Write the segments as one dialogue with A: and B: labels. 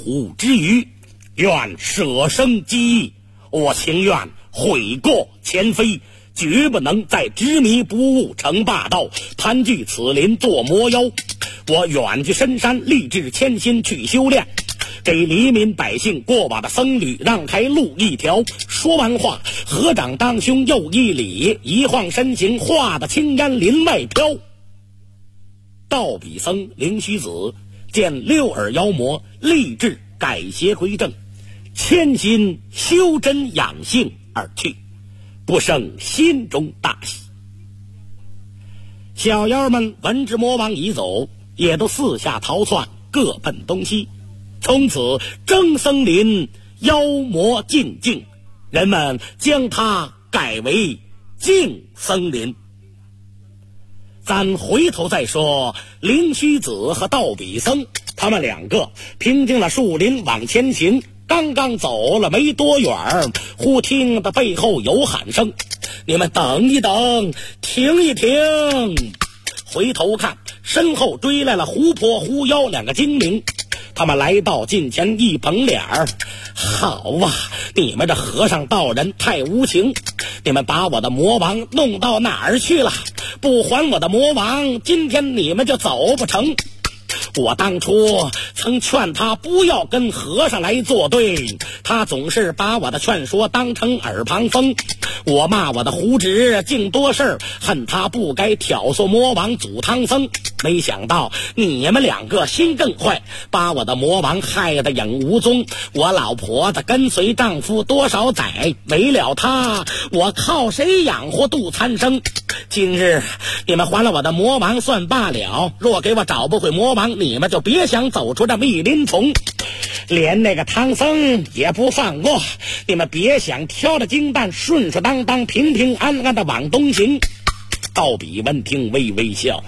A: 虎之余，愿舍生机义。我情愿悔过前非，绝不能再执迷不悟成霸道，盘踞此林做魔妖。我远居深山，立志潜心去修炼，给黎民百姓过往的僧侣让开路一条。说完话，合掌当胸又一礼，一晃身形，化的青烟林外飘。道比僧灵虚子见六耳妖魔，立志改邪归正，潜心修真养性而去，不胜心中大喜。小妖们闻知魔王已走，也都四下逃窜，各奔东西。从此真森林妖魔尽境，人们将它改为净森林。咱回头再说灵虚子和道比僧，他们两个平静了树林往前行，刚刚走了没多远，忽听得背后有喊声：你们等一等，停一停。回头看，身后追来了狐婆狐妖两个精灵。他们来到近前一捧脸儿，好啊，你们这和尚道人太无情，你们把我的魔王弄到哪儿去了？不还我的魔王，今天你们就走不成。我当初曾劝他不要跟和尚来作对，他总是把我的劝说当成耳旁风。我骂我的胡直净多事，恨他不该挑唆魔王阻唐僧。没想到你们两个心更坏，把我的魔王害得影无踪。我老婆子跟随丈夫多少载，没了他，我靠谁养活度残生？今日你们还了我的魔王算罢了，若给我找不回魔王，你们就别想走出这密林丛。连那个唐僧也不放过，你们别想挑着金蛋顺顺当当平平安安的往东行。道比闻听微微笑，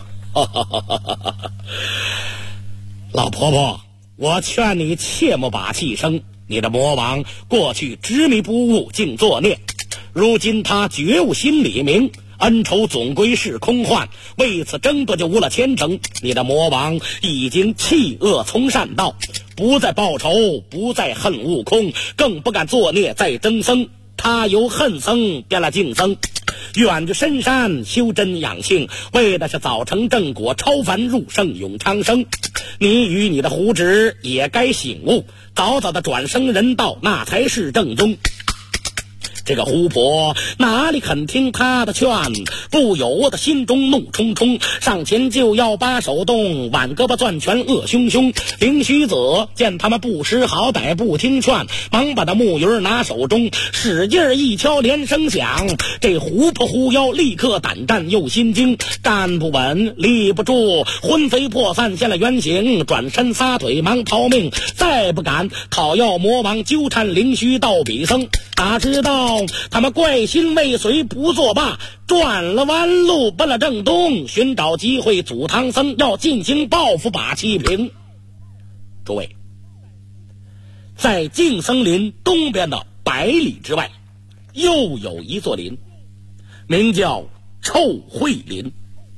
A: 老婆婆，我劝你切莫把气生。你的魔王过去执迷不悟，竟作孽，如今他觉悟心里明，恩仇总归是空幻，为此争夺就无了前程。你的魔王已经弃恶从善道，不再报仇，不再恨悟空，更不敢作孽再增生。他由恨僧变了净僧，远居深山修真养性，为的是早成正果，超凡入圣永长生。你与你的胡直也该醒悟，早早的转生人道，那才是正宗。这个巫婆哪里肯听他的劝，不由得心中怒冲冲，上前就要把手动，挽胳膊攥拳恶汹汹。灵虚子见他们不识好歹不听劝，忙把那木鱼拿手中，使劲一敲连声响。这狐婆狐妖立刻胆战又心惊，站不稳立不住，魂飞魄散现了原形，转身撒腿忙逃命，再不敢讨要魔王纠缠灵虚道比僧。哪知道他们怪心未遂，不作罢，转了弯路奔了正东，寻找机会阻唐僧，要进行报复把气平。诸位，在净森林东边的100里之外，又有一座林，名叫臭秽林。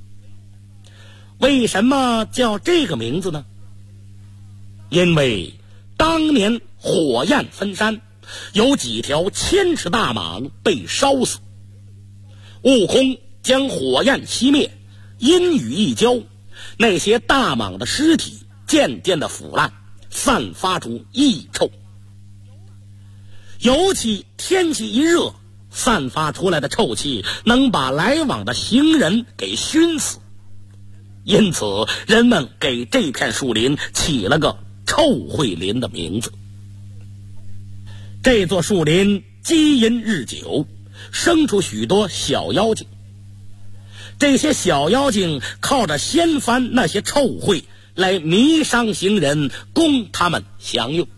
A: 为什么叫这个名字呢？因为当年火焰分山，有几条千尺大蟒被烧死，悟空将火焰熄灭，阴雨一浇，那些大蟒的尸体渐渐的腐烂，散发出异臭。尤其天气一热，散发出来的臭气能把来往的行人给熏死，因此人们给这片树林起了个臭秽林的名字。这座树林积阴日久，生出许多小妖精。这些小妖精靠着掀翻那些臭秽来迷伤行人，供他们享用。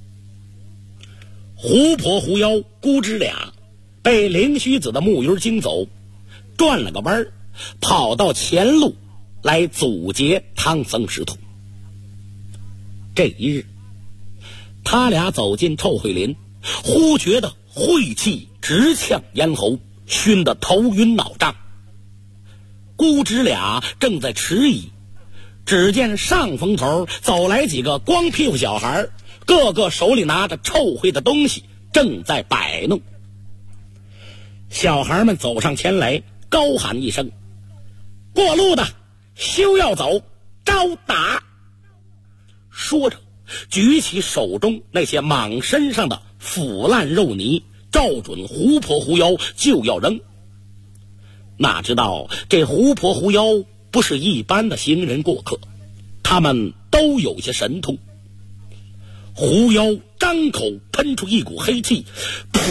A: 狐婆狐妖姑侄俩被灵虚子的木鱼惊走，转了个弯，跑到前路来阻截唐僧师徒。这一日，他俩走进臭秽林，忽觉得晦气直呛咽喉，熏得头晕脑胀。姑侄俩正在迟疑， 只见上风头走来几个光屁股小孩，个个手里拿着臭秽的东西，正在摆弄。小孩们走上前来，高喊一声：“过路的休要走，招打！”说着举起手中那些蟒身上的腐烂肉泥，照准胡婆胡妖就要扔。哪知道这胡婆胡妖不是一般的行人过客，他们都有些神通。狐妖张口喷出一股黑气，噗！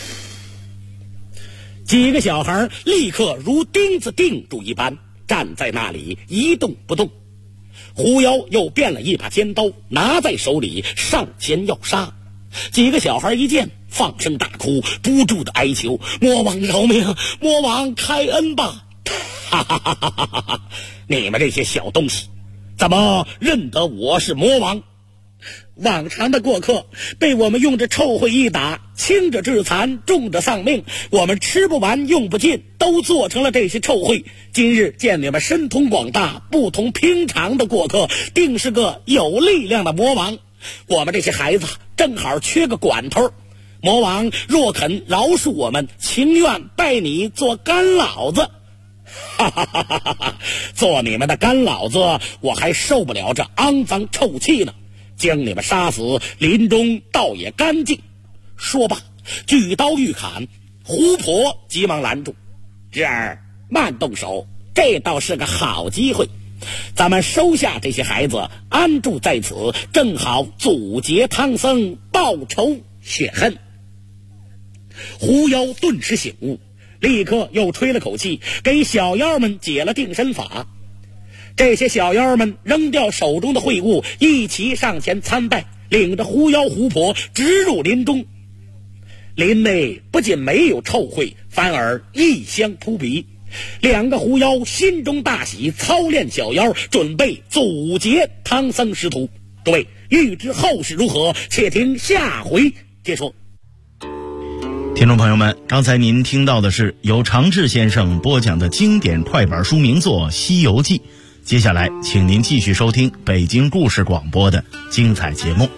A: 几个小孩立刻如钉子钉住一般，站在那里一动不动。狐妖又变了一把尖刀，拿在手里上前要杀。几个小孩一见，放声大哭，不住的哀求：“魔王饶命，魔王开恩吧！”哈哈哈哈哈哈！你们这些小东西，怎么认得我是魔王？往常的过客被我们用着臭秽一打，轻者致残，重者丧命，我们吃不完用不尽，都做成了这些臭秽。今日见你们神通广大，不同平常的过客，定是个有力量的魔王。我们这些孩子正好缺个管头，魔王若肯饶恕我们，情愿拜你做干老子。哈哈哈哈哈！做你们的干老子，我还受不了这肮脏臭气呢。将你们杀死，临终倒也干净。说罢，举刀欲砍，胡婆急忙拦住：“侄儿，慢动手，这倒是个好机会。咱们收下这些孩子，安住在此，正好阻截唐僧报仇雪恨。”狐妖顿时醒悟，立刻又吹了口气，给小妖们解了定身法。这些小妖们扔掉手中的秽物，一齐上前参拜，领着狐妖狐婆直入林中。林内不仅没有臭秽，反而异香扑鼻。两个狐妖心中大喜，操练小妖，准备阻截唐僧师徒。各位欲知后事如何，且听下回接说。
B: 听众朋友们，刚才您听到的是由常志先生播讲的经典快板书名作《西游记》。接下来请您继续收听北京故事广播的精彩节目。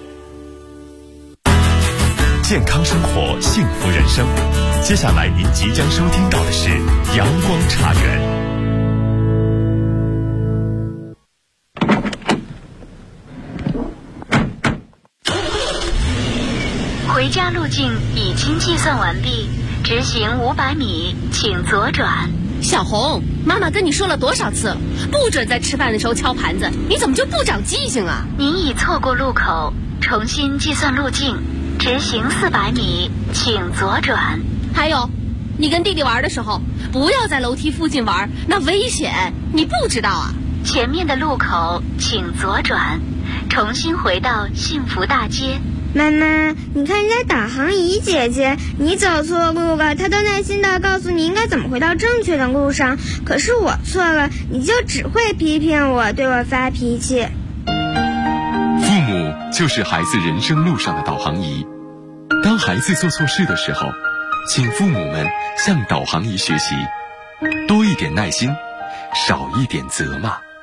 C: 健康生活，幸福人生。接下来您即将收听到的是阳光茶园。
D: 回家路径已经计算完毕，直行500米，请左转。
E: 小红，妈妈跟你说了多少次，不准在吃饭的时候敲盘子，你怎么就不长记性啊？
D: 您已错过路口，重新计算路径，直行400米，请左转。
E: 还有，你跟弟弟玩的时候，不要在楼梯附近玩，那危险，你不知道啊？
D: 前面的路口请左转，重新回到幸福大街。
F: 妈妈，你看人家导航仪姐姐，你走错路了，她都耐心地告诉你应该怎么回到正确的路上。可是我错了，你就只会批评我，对我发脾气。
C: 父母就是孩子人生路上的导航仪。当孩子做错事的时候，请父母们向导航仪学习，多一点耐心，少一点责骂。